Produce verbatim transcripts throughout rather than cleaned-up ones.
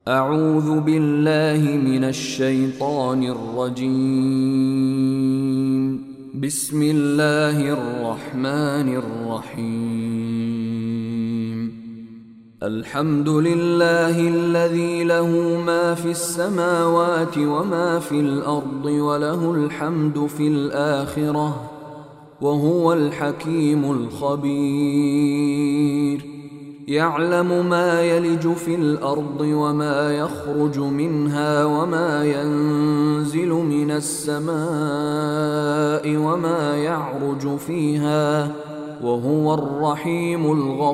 أعوذ بالله من الشيطان الرجيم. بسم الله الرحمن الرحيم. الحمد لله الذي له ما في السماوات وما في الأرض وله الحمد في الآخرة وهو الحكيم الخبير. يعلم ما يلج في الأرض وما يخرج منها وما ينزل من السماء وما يعرج فيها وهو الرحيم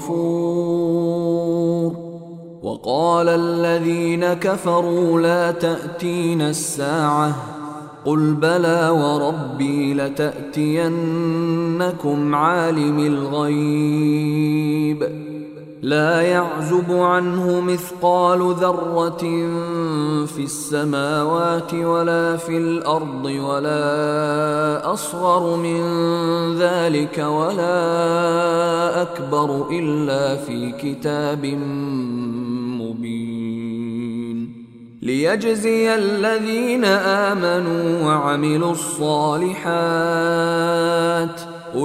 الغفور. وقال الذين كفروا لا تأتينا الساعة قل بلى وربي لتأتينكم عالم الغيب لا يعزب عنه مثقال ذرة في السماوات ولا في الأرض ولا أصغر من ذلك ولا أكبر إلا في كتاب مبين ليجزي الذين آمنوا وعملوا الصالحات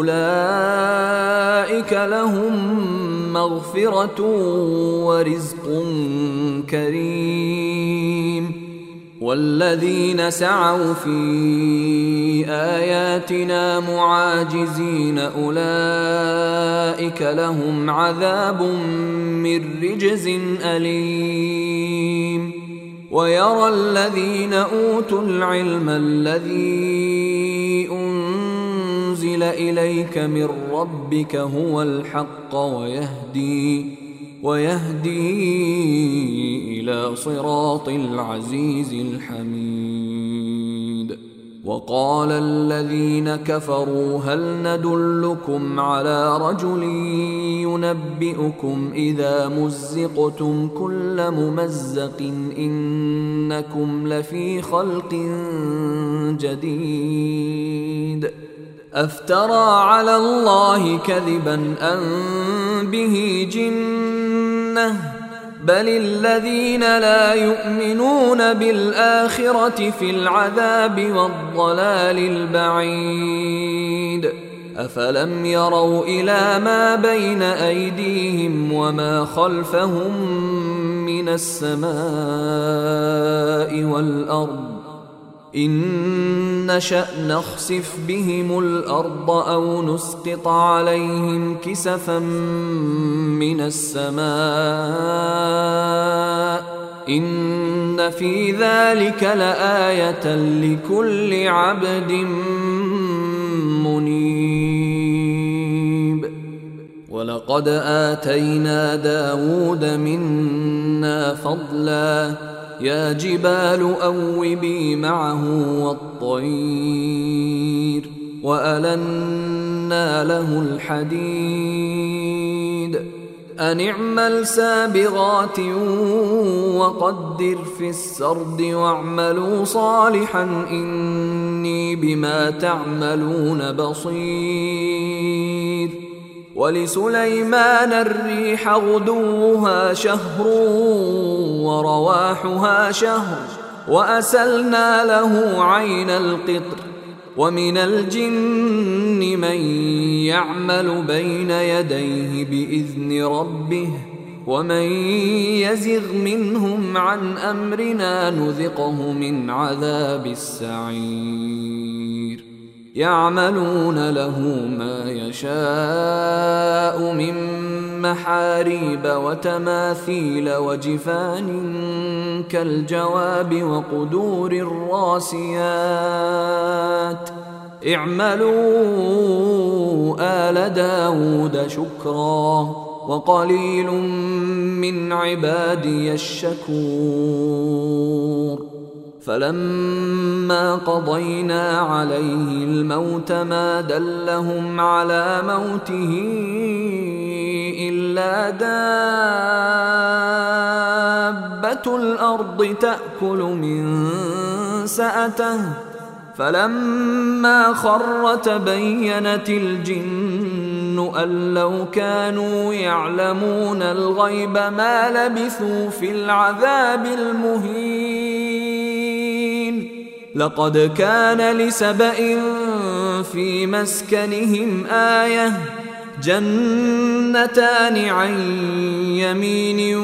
أولئك لهم مغفرة ورزق كريم. والذين سعوا في آياتنا معاجزين أولئك لهم عذاب من رجز أليم. ويرى الذين أوتوا العلم الذي أنزل إليك من ربك هو الحق ويهدي ويهدي إلى صراط العزيز الحميد. وقال الذين كفروا هل ندلكم على رجل ينبئكم إذا مزقتم كل ممزق إنكم لفي خلق جديد أفترى على الله كذبا أم به جنة بل الذين لا يؤمنون بالآخرة في العذاب والضلال البعيد. أفلم يروا إلى ما بين أيديهم وما خلفهم من السماء والأرض إن نشأ نخسف بهم الأرض أو نسقط عليهم كسفا من السماء إن في ذلك لآية لكل عبد منيب. ولقد آتينا داود منا فضلا يا جبال أوبي معه والطير وألنا له الحديد أن اعمل سابغات وقدر في السرد واعملوا صالحا إني بما تعملون بصير. ولسليمان الريح غدوها شهر ورواحها شهر وأسلنا له عين القطر ومن الجن من يعمل بين يديه بإذن ربه ومن يزغ منهم عن أمرنا نذقه من عذاب السعير. يعملون له ما يشاء من محاريب وتماثيل وجفان كالجواب وقدور الراسيات اعملوا آل داود شكرا وقليل من عبادي الشكور. فلما قضينا عليه الموت ما دلهم على موته إلا دابة الأرض تأكل من سأته فلما خر تبينت الجن الظن أن لو كانوا يعلمون الغيب ما لبثوا في العذاب المهين لقد كان لسبإ في مسكنهم آية جنتان عن يمين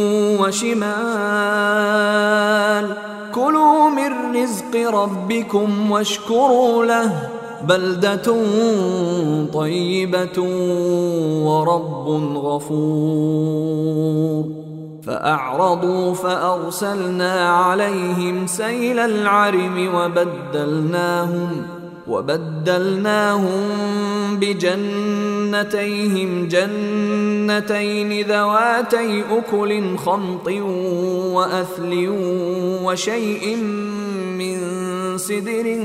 وشمال كلوا من رزق ربكم واشكروا له بلدة طيبة ورب غفور فأعرضوا فأرسلنا عليهم سيل العرم وبدلناهم وبدلناهم بجنتيهم جنتين ذواتي أكل خمط وأثل وشيء من سدر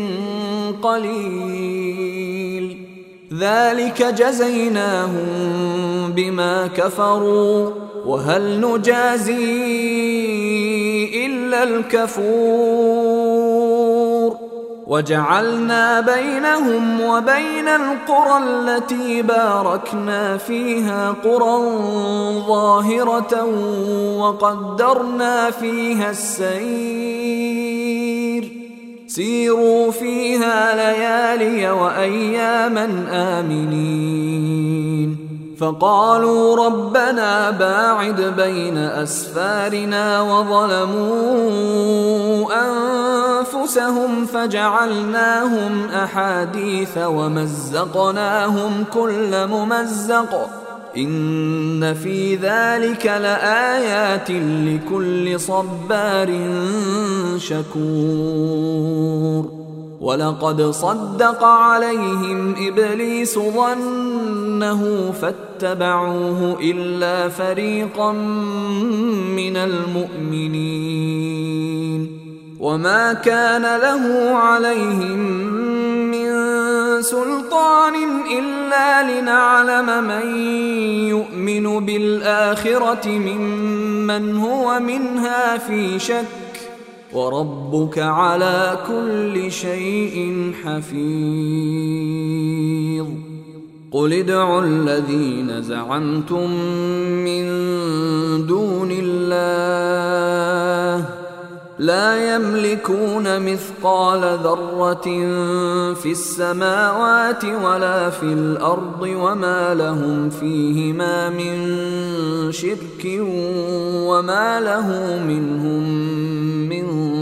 قليل ذلك جزيناهم بما كفروا وهل نجازي إلا الكفور وجعلنا بينهم وبين القرى التي باركنا فيها قرى ظاهرة وقدرنا فيها السير سيروا فيها ليالي وأياما آمنين فقالوا ربنا باعد بين أسفارنا وظلموا أنفسهم فجعلناهم أحاديث ومزقناهم كل ممزق إن في ذلك لآيات لكل صبار شكور ولقد صدق عليهم إبليس ظنه فاتبعوه إلا فريقا من المؤمنين وما كان له عليهم من سلطان إلا لنعلم من يؤمن بالآخرة ممن هو منها في شك وربك على كل شيء حفيظ قل ادعوا الذين زعمتم من دون الله لا يملكون مثقال ذرة في السماوات ولا في الأرض وما لهم فيهما من شرك وما له منهم من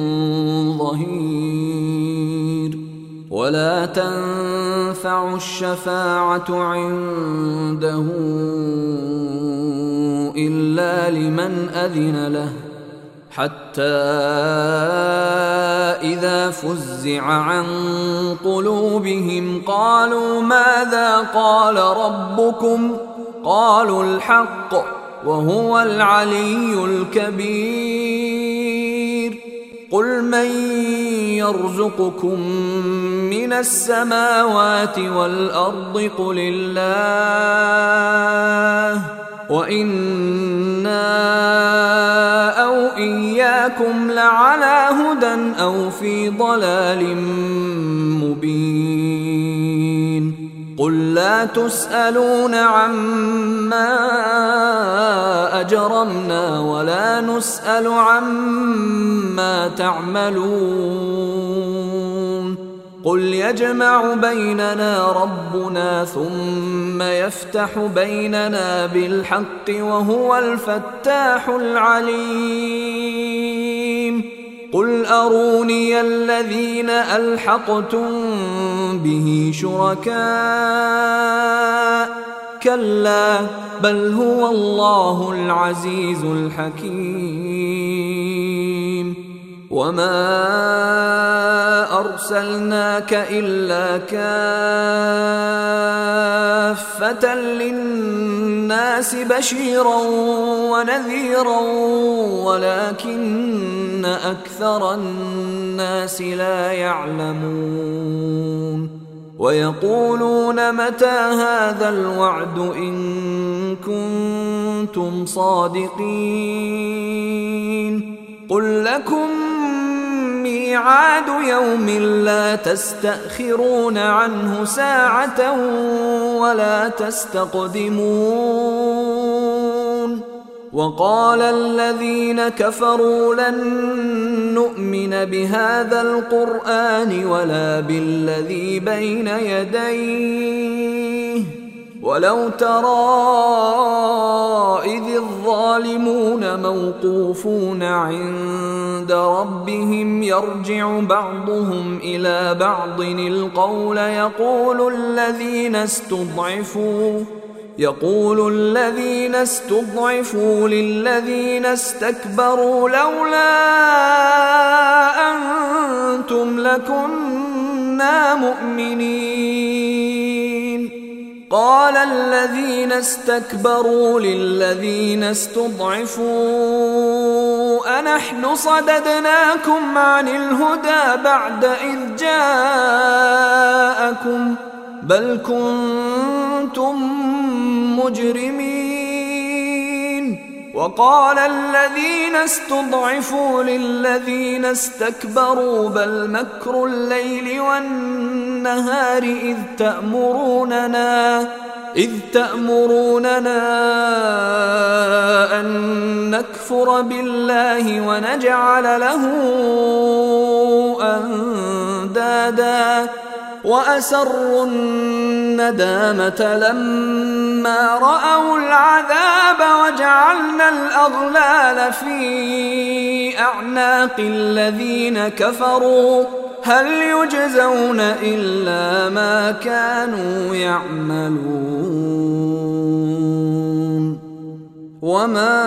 ظهير ولا تنفع الشفاعة عنده إلا لمن أذن له حتى إذا فزع عن قلوبهم قالوا ماذا قال ربكم قالوا الحق وهو العلي الكبير قل من يرزقكم من السماوات والأرض قل الله وإنا أو إياكم لعلى هدى أو في ضلال مبين قل لا تسألون عما أجرمنا ولا نسأل عما تعملون قل يجمع بيننا ربنا ثم يفتح بيننا بالحق وهو الفتاح العليم قل أروني الذين ألحقتم به شركاء كلا بل هو الله العزيز الحكيم وما أرسلناك إلا كافة للناس بشيرا ونذيرا ولكن أكثر الناس لا يعلمون ويقولون متى هذا الوعد إن كنتم صادقين قل لكم ميعاد يوم لا تستأخرون عنه ساعة ولا تستقدمون وقال الذين كفروا لن نؤمن بهذا القرآن ولا بالذي بين يديه ولو ترى إذ الظالمون موقوفون عند ربهم يرجع بعضهم إلى بعض القول يقول الذين استضعفوا يقول الذين استضعفوا للذين استكبروا لولا أنتم لكنا مؤمنين قال الذين استكبروا للذين استضعفوا أنحن صددناكم عن الهدى بعد إذ جاءكم بل كنتم مجرمين وقال الذين استضعفوا للذين استكبروا بل مكر الليل والنهار إذ تأمروننا إذ تأمروننا أن نكفر بالله ونجعل له أندادا وأسروا الندامة لما رأوا العذاب وجعلنا الأغلال في أعناق الذين كفروا هل يجزون إلا ما كانوا يعملون وما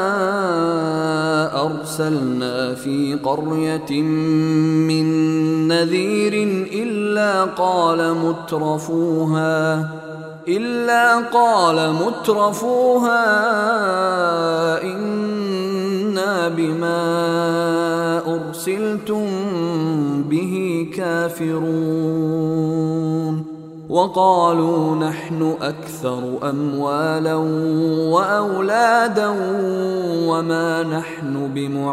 أرسلنا في قرية من نذير إلا قال مترفوها إلا قال مترفوها إنا بما أرسلتم به كافرون وقالوا نحن أكثر أموالا وأولادا وما نحن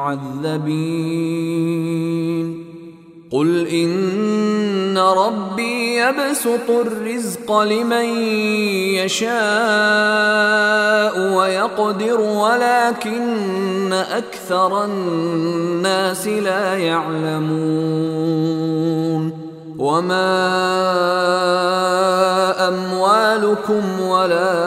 بمعذبين قل إن ربي يبسط الرزق لمن يشاء ويقدر ولكن أكثر الناس لا يعلمون وما أموالكم ولا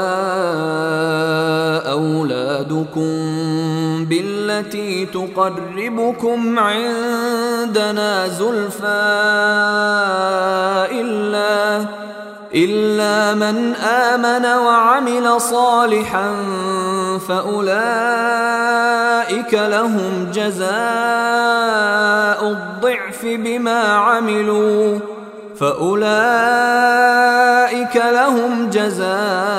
أولادكم بالتي تقربكم عندنا زلفى إلا إلا من آمن وعمل صالحا فأولئك لهم جزاء الضعف بما عملوا فأولئك لهم جزاء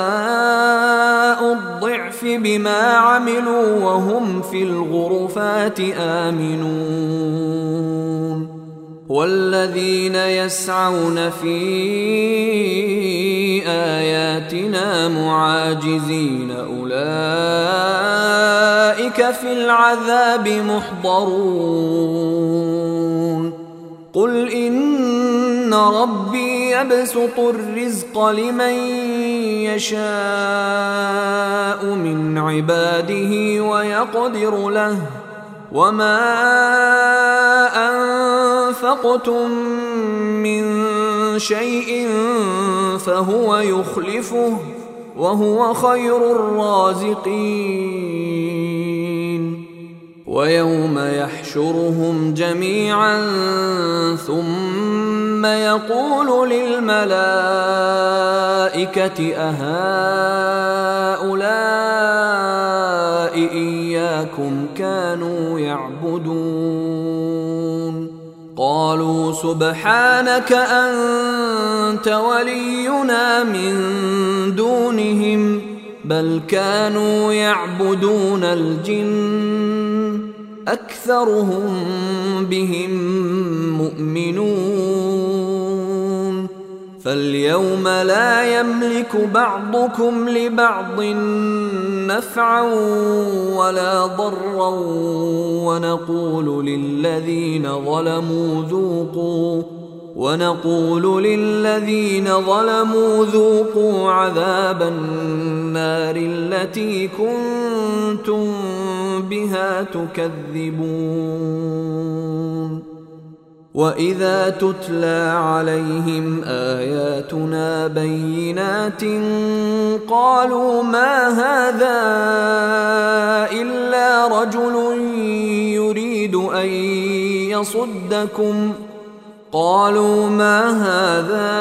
الضعف بما عملوا وهم في الغرفات آمنون والذين يسعون في آياتنا معاجزين أولئك في العذاب محضرون قل إن ربي يبسط الرزق لمن يشاء من عباده ويقدر له وما أنفقتم من شيء فهو يخلفه وهو خير الرازقين ويوم يحشرهم جميعا ثم يقول للملائكة أهؤلاء إياكم كانوا يعبدون قالوا سبحانك أنت ولينا من دونهم بل كانوا يعبدون الجن أكثرهم بهم مؤمنون فاليوم لا يملك بعضكم لبعض نفعا ولا ضرا ونقول للذين ظلموا ذوقوا ونقول للذين ظلموا ذوقوا عذاب النار التي كنتم بها تكذبون. وإذا تتلى عليهم آياتنا بينات قالوا ما هذا إلا رجل يريد أن يصدكم قالوا ما هذا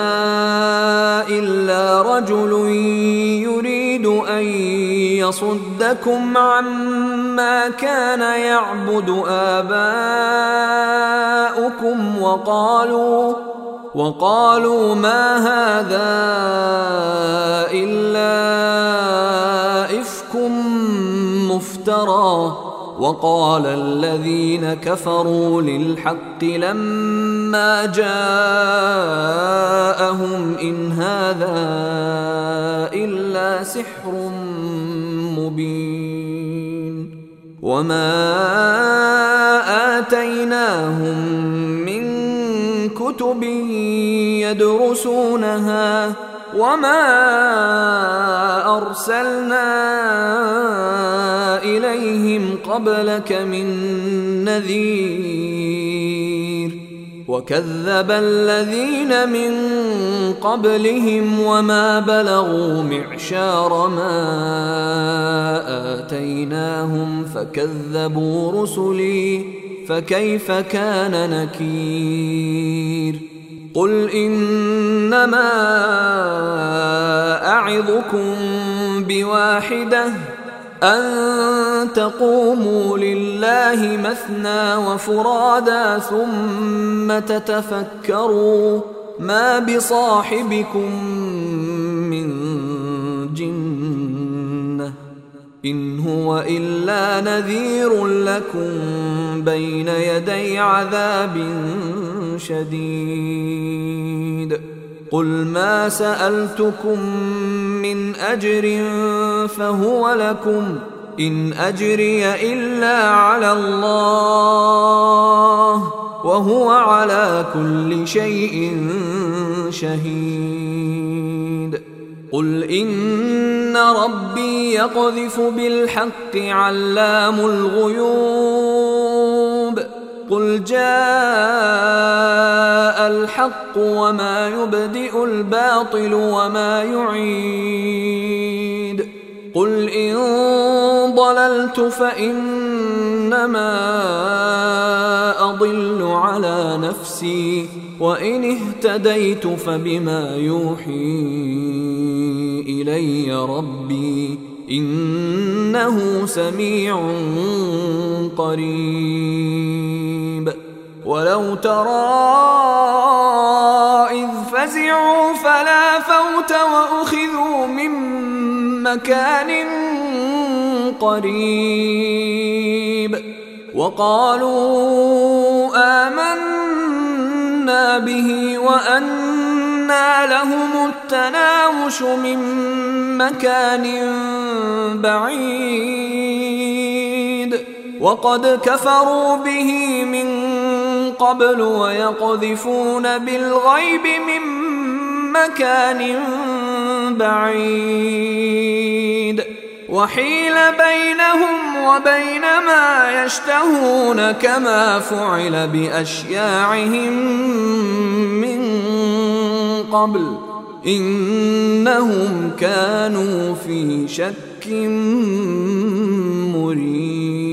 إلا رجل يريد أن يصدكم عما كان يعبد آباؤكم وقالوا وقالوا ما هذا إلا إفك مفترى. وقال الذين كفروا للحق لما جاءهم إن هذا إلا سحر مبين. وما آتيناهم من كتب يدرسونها وما أرسلنا إليهم قبلك من نذير. وكذب الذين من قبلهم وما بلغوا معشار ما آتيناهم فكذبوا رسلي فكيف كان نكير. قل إنما أعظكم بواحدة أن تقوموا لله مثنى وفرادا ثم تتفكروا ما بصاحبكم من جنة إن هو إلا نذير لكم بين يدي عذاب شديد. قل ما سألتكم من أجر فهو لكم إن أجري إلا على الله وهو على كل شيء شهيد. قل إن ربي يقذف بالحق علام الغيوب. قل جاء الحق وما يبدئ الباطل وما يعيد. قل إن ضللت فإنما أضل على نفسي وإن اهتديت فبما يوحي إلي ربي إنه سميع قريب. ولو ترى إذ فزعوا فلا فوت وأخذوا من مكان قريب وقالوا آمنا به وأنى لهم التناوش من مكان بعيد وقد كفروا به من قبل ويقذفون بالغيب من مكان بعيد وحيل بينهم وبين ما يشتهون كما فعل بأشياعهم من قبل إنهم كانوا في شك مريب.